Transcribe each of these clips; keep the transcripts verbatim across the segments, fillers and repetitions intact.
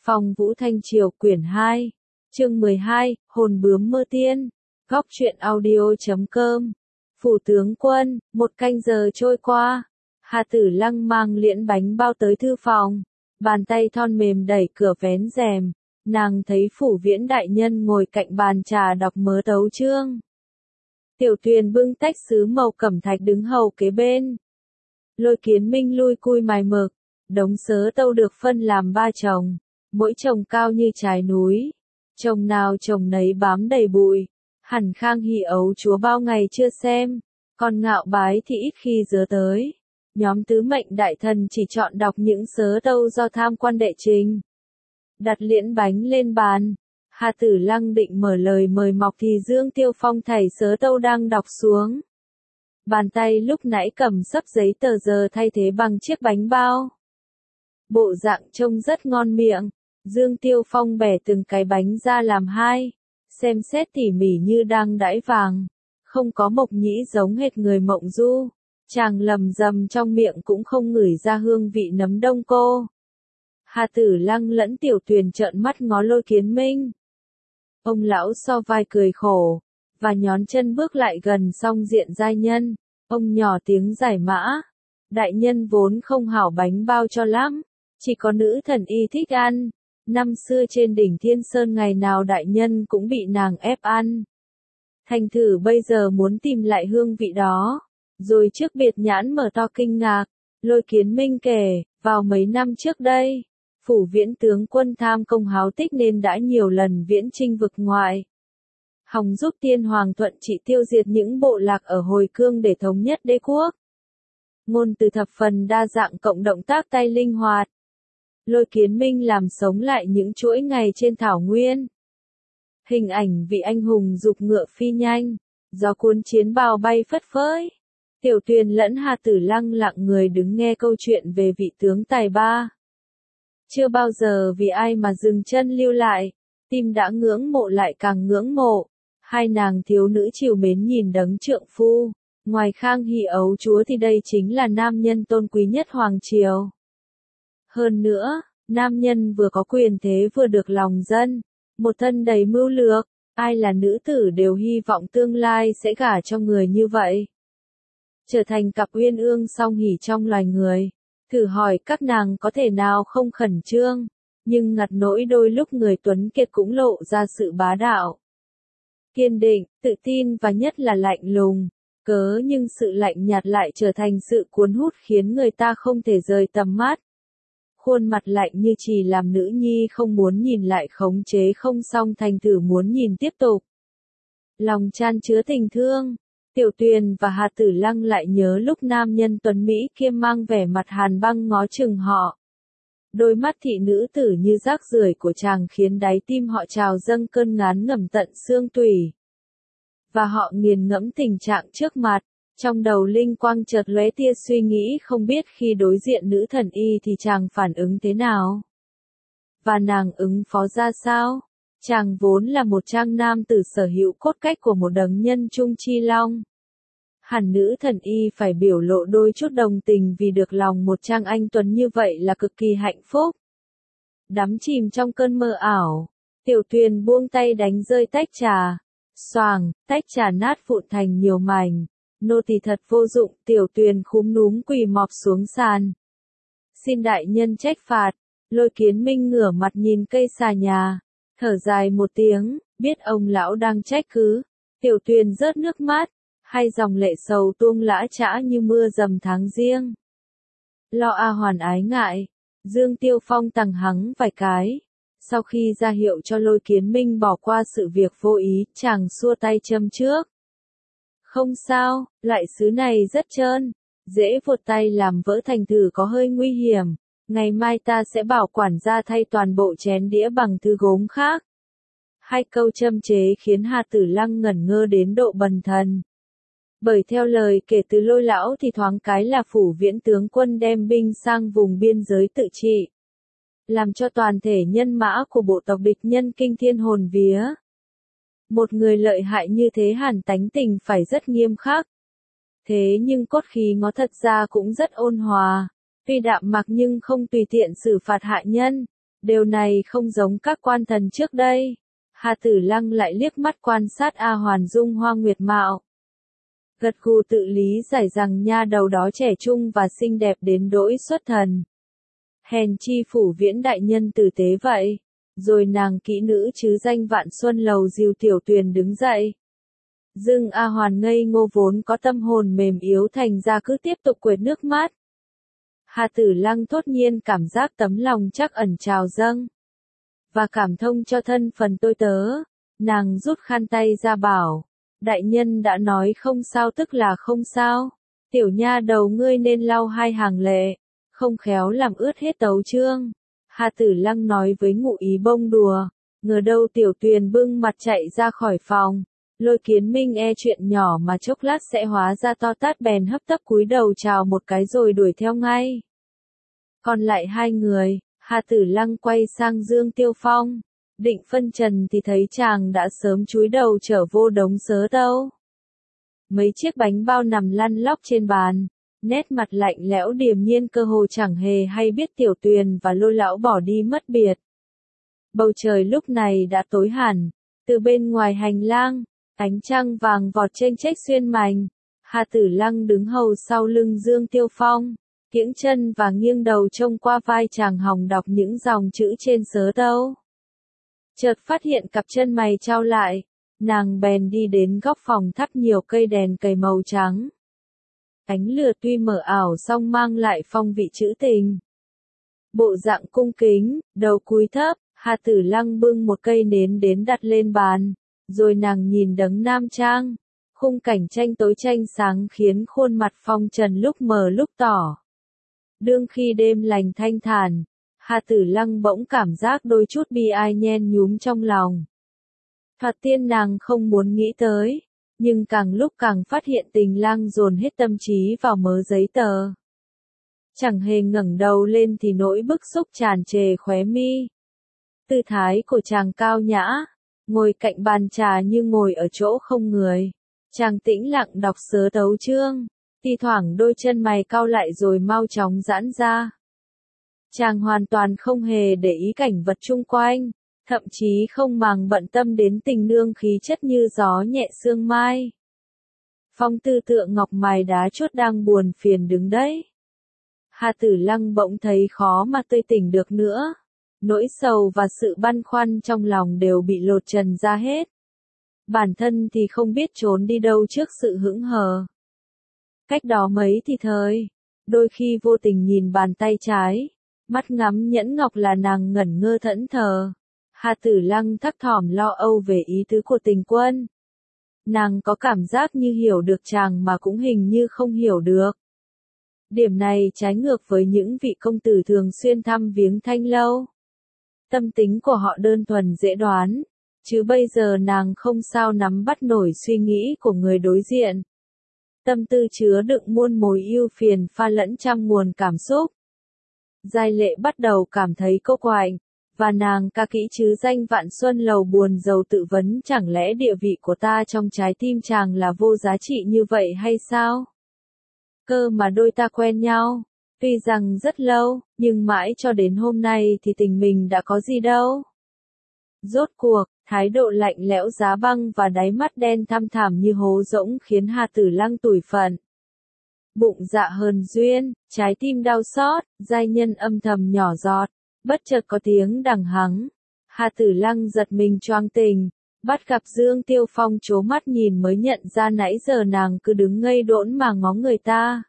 Phong Vũ Thanh Triều quyển hai, chương mười hai, Hồn Bướm Mơ Tiên, góc truyện audio chấm com. Phủ tướng quân, một canh giờ trôi qua, Hà Tử Lăng mang liễn bánh bao tới thư phòng, bàn tay thon mềm đẩy cửa vén rèm, nàng thấy Phủ Viễn đại nhân ngồi cạnh bàn trà đọc mớ tấu chương. Tiểu Tuyền bưng tách sứ màu cẩm thạch đứng hầu kế bên. Lôi Kiến Minh lui cui mài mực, đống sớ tâu được phân làm ba chồng, mỗi chồng cao như trái núi, chồng nào chồng nấy bám đầy bụi. Hẳn Khang Hy ấu chúa bao ngày chưa xem, còn Ngạo Bái thì ít khi nhớ tới. Nhóm tứ mệnh đại thần chỉ chọn đọc những sớ tâu do tham quan đệ trình. Đặt liễn bánh lên bàn, Hà Tử Lăng định mở lời mời mọc thì Dương Tiêu Phong thảy sớ tâu đang đọc xuống. Bàn tay lúc nãy cầm sấp giấy tờ giờ thay thế bằng chiếc bánh bao. Bộ dạng trông rất ngon miệng, Dương Tiêu Phong bẻ từng cái bánh ra làm hai, xem xét tỉ mỉ như đang đãi vàng, không có mộc nhĩ giống hệt người mộng du, chàng lầm rầm trong miệng cũng không ngửi ra hương vị nấm đông cô. Hà Tử Lăng lẫn Tiểu Tuyền trợn mắt ngó Lôi Kiến Minh. Ông lão so vai cười khổ, và nhón chân bước lại gần song diện giai nhân, ông nhỏ tiếng giải mã. Đại nhân vốn không hảo bánh bao cho lắm, chỉ có nữ thần y thích ăn. Năm xưa trên đỉnh Thiên Sơn ngày nào đại nhân cũng bị nàng ép ăn. Thành thử bây giờ muốn tìm lại hương vị đó. Rồi trước biệt nhãn mở to kinh ngạc, Lôi Kiến Minh kể, vào mấy năm trước đây, Phủ Viễn tướng quân tham công háo tích nên đã nhiều lần viễn chinh vực ngoại. Hòng giúp Tiên Hoàng thuận trị tiêu diệt những bộ lạc ở hồi cương để thống nhất đế quốc. Ngôn từ thập phần đa dạng cộng động tác tay linh hoạt. Lôi Kiến Minh làm sống lại những chuỗi ngày trên thảo nguyên. Hình ảnh vị anh hùng dục ngựa phi nhanh, gió cuốn chiến bào bay phất phới. Tiểu Tuyền lẫn Hà Tử Lăng lặng người đứng nghe câu chuyện về vị tướng tài ba. Chưa bao giờ vì ai mà dừng chân lưu lại, tim đã ngưỡng mộ lại càng ngưỡng mộ. Hai nàng thiếu nữ trìu mến nhìn đấng trượng phu, ngoài Khang Hy ấu chúa thì đây chính là nam nhân tôn quý nhất hoàng triều. Hơn nữa, nam nhân vừa có quyền thế vừa được lòng dân, một thân đầy mưu lược, ai là nữ tử đều hy vọng tương lai sẽ gả cho người như vậy. Trở thành cặp uyên ương song hỷ trong loài người, thử hỏi các nàng có thể nào không khẩn trương, nhưng ngặt nỗi đôi lúc người tuấn kiệt cũng lộ ra sự bá đạo. Kiên định, tự tin và nhất là lạnh lùng, cớ nhưng sự lạnh nhạt lại trở thành sự cuốn hút khiến người ta không thể rời tầm mắt. Khuôn mặt lạnh như chỉ làm nữ nhi không muốn nhìn lại khống chế không xong thành thử muốn nhìn tiếp tục. Lòng chan chứa tình thương, Tiểu Tuyền và Hà Tử Lăng lại nhớ lúc nam nhân tuấn Mỹ kia mang vẻ mặt hàn băng ngó chừng họ. Đôi mắt thị nữ tử như rác rưởi của chàng khiến đáy tim họ trào dâng cơn ngán ngẩm tận xương tủy. Và họ nghiền ngẫm tình trạng trước mặt, trong đầu linh quang chợt lóe tia suy nghĩ không biết khi đối diện nữ thần y thì chàng phản ứng thế nào. Và nàng ứng phó ra sao? Chàng vốn là một trang nam tử sở hữu cốt cách của một đấng nhân trung chi long. Hẳn nữ thần y phải biểu lộ đôi chút đồng tình vì được lòng một trang anh tuấn như vậy là cực kỳ hạnh phúc. Đắm chìm trong cơn mơ ảo, Tiểu Tuyền buông tay đánh rơi tách trà. Xoàng, tách trà nát vụn thành nhiều mảnh. Nô tỳ thật vô dụng, Tiểu Tuyền khúm núm quỳ mọp xuống sàn. Xin đại nhân trách phạt. Lôi Kiến Minh ngửa mặt nhìn cây xà nhà, thở dài một tiếng, biết ông lão đang trách cứ. Tiểu Tuyền rớt nước mắt, hay dòng lệ sầu tuông lã chã như mưa dầm tháng riêng. Lo A Hoàn ái ngại, Dương Tiêu Phong tằng hắng vài cái. Sau khi ra hiệu cho Lôi Kiến Minh bỏ qua sự việc vô ý, chàng xua tay châm trước. Không sao, loại sứ này rất trơn, dễ vụt tay làm vỡ thành thử có hơi nguy hiểm. Ngày mai ta sẽ bảo quản gia thay toàn bộ chén đĩa bằng thứ gốm khác. Hai câu châm chế khiến Hà Tử Lăng ngẩn ngơ đến độ bần thần. Bởi theo lời kể từ Lôi lão thì thoáng cái là Phủ Viễn tướng quân đem binh sang vùng biên giới tự trị, làm cho toàn thể nhân mã của bộ tộc địch nhân kinh thiên hồn vía. Một người lợi hại như thế hẳn tánh tình phải rất nghiêm khắc. Thế nhưng cốt khí ngó thật ra cũng rất ôn hòa, tuy đạm mặc nhưng không tùy tiện xử phạt hạ nhân, Điều này không giống các quan thần trước đây. Hà Tử Lăng lại liếc mắt quan sát A Hoàn Dung Hoa Nguyệt Mạo. Gật gù tự lý giải rằng nha đầu đó trẻ trung và xinh đẹp đến đỗi xuất thần. Hèn chi Phủ Viễn đại nhân tử tế vậy. Rồi nàng kỹ nữ chứ danh Vạn Xuân Lầu dìu Tiểu Tuyền đứng dậy. Dưng A Hoàn ngây ngô vốn có tâm hồn mềm yếu thành ra cứ tiếp tục quệt nước mắt. Hà Tử Lăng thốt nhiên cảm giác tấm lòng chắc ẩn trào dâng. Và cảm thông cho thân phần tôi tớ, nàng rút khăn tay ra bảo, đại nhân đã nói không sao tức là không sao, tiểu nha đầu ngươi nên lau hai hàng lệ, không khéo làm ướt hết tấu chương. Hà Tử Lăng nói với ngụ ý bông đùa, ngờ đâu Tiểu Tuyền bưng mặt chạy ra khỏi phòng. Lôi Kiến Minh e chuyện nhỏ mà chốc lát sẽ hóa ra to tát bèn hấp tấp cúi đầu chào một cái rồi đuổi theo ngay. Còn lại hai người, Hà Tử Lăng quay sang Dương Tiêu Phong, định phân trần thì thấy chàng đã sớm chúi đầu trở vô đống sớ tâu. Mấy chiếc bánh bao nằm lăn lóc trên bàn, nét mặt lạnh lẽo điềm nhiên cơ hồ chẳng hề hay biết Tiểu Tuyền và Lôi lão bỏ đi mất biệt. Bầu trời lúc này đã tối hẳn, từ bên ngoài hành lang, ánh trăng vàng vọt chênh chếch xuyên mành. Hà Tử Lăng đứng hầu sau lưng Dương Tiêu Phong, kiễng chân và nghiêng đầu trông qua vai chàng hòng đọc những dòng chữ trên sớ tâu. Chợt phát hiện cặp chân mày trao lại, nàng bèn đi đến góc phòng thắp nhiều cây đèn cầy màu trắng. Ánh lửa tuy mờ ảo song mang lại phong vị trữ tình. Bộ dạng cung kính, đầu cúi thấp, Hà Tử Lăng bưng một cây nến đến đặt lên bàn, rồi nàng nhìn đấng nam trang. Khung cảnh tranh tối tranh sáng khiến khuôn mặt phong trần lúc mờ lúc tỏ. Đương khi đêm lành thanh thản, Hà Tử Lăng bỗng cảm giác đôi chút bi ai nhen nhúm trong lòng. Thoạt tiên nàng không muốn nghĩ tới, nhưng càng lúc càng phát hiện Tình Lang dồn hết tâm trí vào mớ giấy tờ. Chẳng hề ngẩng đầu lên thì nỗi bức xúc tràn trề khóe mi. Tư thái của chàng cao nhã, ngồi cạnh bàn trà như ngồi ở chỗ không người. Chàng tĩnh lặng đọc sớ tấu chương, thi thoảng đôi chân mày cau lại rồi mau chóng giãn ra. Chàng hoàn toàn không hề để ý cảnh vật chung quanh, thậm chí không màng bận tâm đến tình nương khí chất như gió nhẹ sương mai. Phong Tư tựa ngọc mài đá chốt đang buồn phiền đứng đấy. Hà Tử Lăng bỗng thấy khó mà tươi tỉnh được nữa. Nỗi sầu và sự băn khoăn trong lòng đều bị lột trần ra hết. Bản thân thì không biết trốn đi đâu trước sự hững hờ. Cách đó mấy thì thời, đôi khi vô tình nhìn bàn tay trái, mắt ngắm nhẫn ngọc là nàng ngẩn ngơ thẫn thờ. Hà Tử Lăng thắc thỏm lo âu về ý tứ của Tình Quân. Nàng có cảm giác như hiểu được chàng mà cũng hình như không hiểu được. Điểm này trái ngược với những vị công tử thường xuyên thăm viếng Thanh Lâu. Tâm tính của họ đơn thuần dễ đoán, chứ bây giờ nàng không sao nắm bắt nổi suy nghĩ của người đối diện. Tâm tư chứa đựng muôn mối ưu phiền pha lẫn trăm nguồn cảm xúc. Giai Lệ bắt đầu cảm thấy cô quạnh, và nàng ca kỹ chứ danh Vạn Xuân Lầu buồn rầu tự vấn chẳng lẽ địa vị của ta trong trái tim chàng là vô giá trị như vậy hay sao? Cơ mà đôi ta quen nhau, tuy rằng rất lâu, nhưng mãi cho đến hôm nay thì tình mình đã có gì đâu. Rốt cuộc, thái độ lạnh lẽo giá băng và đáy mắt đen thăm thẳm như hố rỗng khiến Hà Tử Lăng tủi phận. Bụng dạ hờn duyên, trái tim đau xót, giai nhân âm thầm nhỏ giọt, bất chợt có tiếng đằng hắng. Hà Tử Lăng giật mình choang tình, bắt gặp Dương Tiêu Phong trố mắt nhìn mới nhận ra nãy giờ nàng cứ đứng ngây đỗn mà ngó người ta.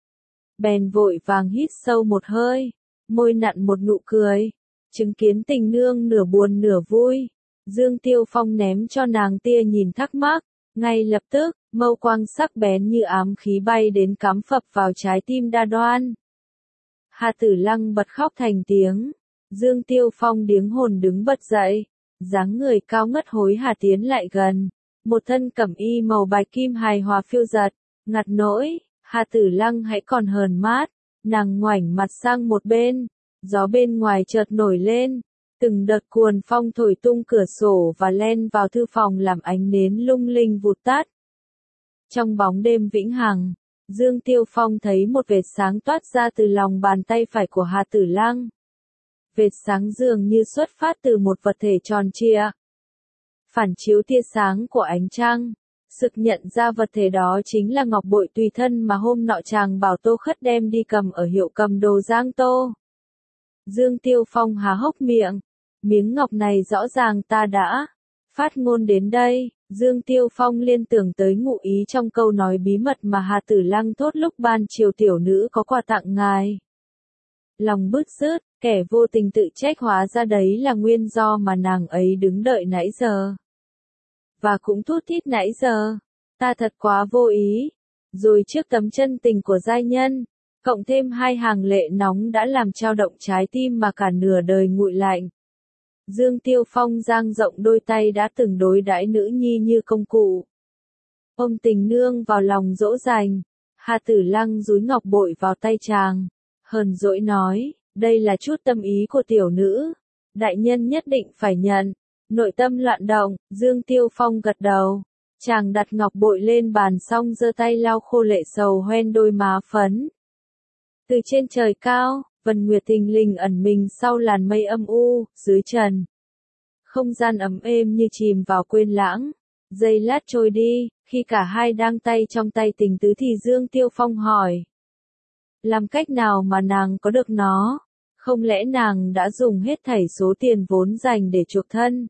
Bèn vội vàng hít sâu một hơi, môi nặn một nụ cười, chứng kiến tình nương nửa buồn nửa vui. Dương Tiêu Phong ném cho nàng tia nhìn thắc mắc, ngay lập tức, mâu quang sắc bén như ám khí bay đến cắm phập vào trái tim đa đoan. Hà Tử Lăng bật khóc thành tiếng, Dương Tiêu Phong điếng hồn đứng bật dậy, dáng người cao ngất hối hả tiến lại gần, một thân cẩm y màu bạch kim hài hòa phiêu giật, ngặt nỗi, Hà Tử Lăng hãy còn hờn mát, nàng ngoảnh mặt sang một bên, gió bên ngoài chợt nổi lên. Từng đợt cuồng phong thổi tung cửa sổ và len vào thư phòng làm ánh nến lung linh vụt tắt. Trong bóng đêm vĩnh hằng, Dương Tiêu Phong thấy một vệt sáng toát ra từ lòng bàn tay phải của Hà Tử Lăng. Vệt sáng dường như xuất phát từ một vật thể tròn trịa. Phản chiếu tia sáng của ánh trăng. Sực nhận ra vật thể đó chính là ngọc bội tùy thân mà hôm nọ chàng bảo Tô Khất đem đi cầm ở hiệu cầm đồ Giang Tô. Dương Tiêu Phong há hốc miệng. Miếng ngọc này rõ ràng ta đã phát ngôn đến đây. Dương Tiêu Phong liên tưởng tới ngụ ý trong câu nói bí mật mà Hà Tử Lăng thốt lúc ban chiều tiểu nữ có quà tặng ngài. Lòng bứt rứt, kẻ vô tình tự trách hóa ra đấy là nguyên do mà nàng ấy đứng đợi nãy giờ. Và cũng thút thít nãy giờ, ta thật quá vô ý. Rồi trước tấm chân tình của giai nhân, cộng thêm hai hàng lệ nóng đã làm trao động trái tim mà cả nửa đời nguội lạnh. Dương Tiêu Phong dang rộng đôi tay đã từng đối đãi nữ nhi như công cụ. Ôm tình nương vào lòng dỗ dành, Hà Tử Lăng dúi ngọc bội vào tay chàng, hờn dỗi nói, đây là chút tâm ý của tiểu nữ, đại nhân nhất định phải nhận. Nội tâm loạn động, Dương Tiêu Phong gật đầu. Chàng đặt ngọc bội lên bàn xong giơ tay lau khô lệ sầu hoen đôi má phấn. Từ trên trời cao, vân nguyệt thình lình ẩn mình sau làn mây âm u, dưới trần. Không gian ấm êm như chìm vào quên lãng. Giây lát trôi đi, khi cả hai đang tay trong tay tình tứ thì Dương Tiêu Phong hỏi. Làm cách nào mà nàng có được nó? Không lẽ nàng đã dùng hết thảy số tiền vốn dành để chuộc thân?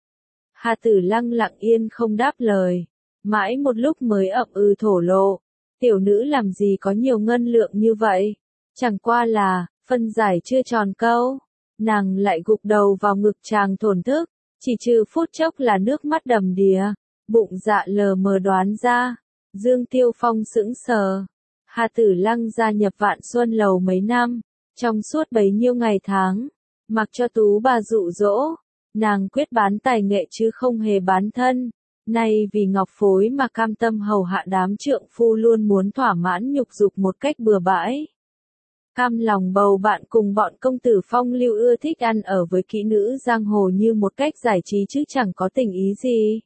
Hà Tử Lăng lặng yên không đáp lời. Mãi một lúc mới ậm ừ thổ lộ. Tiểu nữ làm gì có nhiều ngân lượng như vậy? Chẳng qua là, phân giải chưa tròn câu. Nàng lại gục đầu vào ngực chàng thổn thức. Chỉ trừ phút chốc là nước mắt đầm đìa. Bụng dạ lờ mờ đoán ra. Dương Tiêu Phong sững sờ. Hà Tử Lăng gia nhập Vạn Xuân Lầu mấy năm. Trong suốt bấy nhiêu ngày tháng. Mặc cho tú bà dụ dỗ. Nàng quyết bán tài nghệ chứ không hề bán thân. Nay vì ngọc phối mà cam tâm hầu hạ đám trượng phu luôn muốn thỏa mãn nhục dục một cách bừa bãi. Cam lòng bầu bạn cùng bọn công tử phong lưu ưa thích ăn ở với kỹ nữ giang hồ như một cách giải trí chứ chẳng có tình ý gì.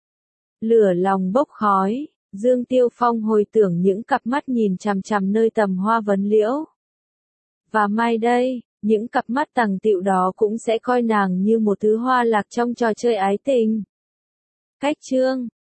Lửa lòng bốc khói, Dương Tiêu Phong hồi tưởng những cặp mắt nhìn chằm chằm nơi tầm hoa vấn liễu. Và mai đây, những cặp mắt tằng tịu đó cũng sẽ coi nàng như một thứ hoa lạc trong trò chơi ái tình. Cách chương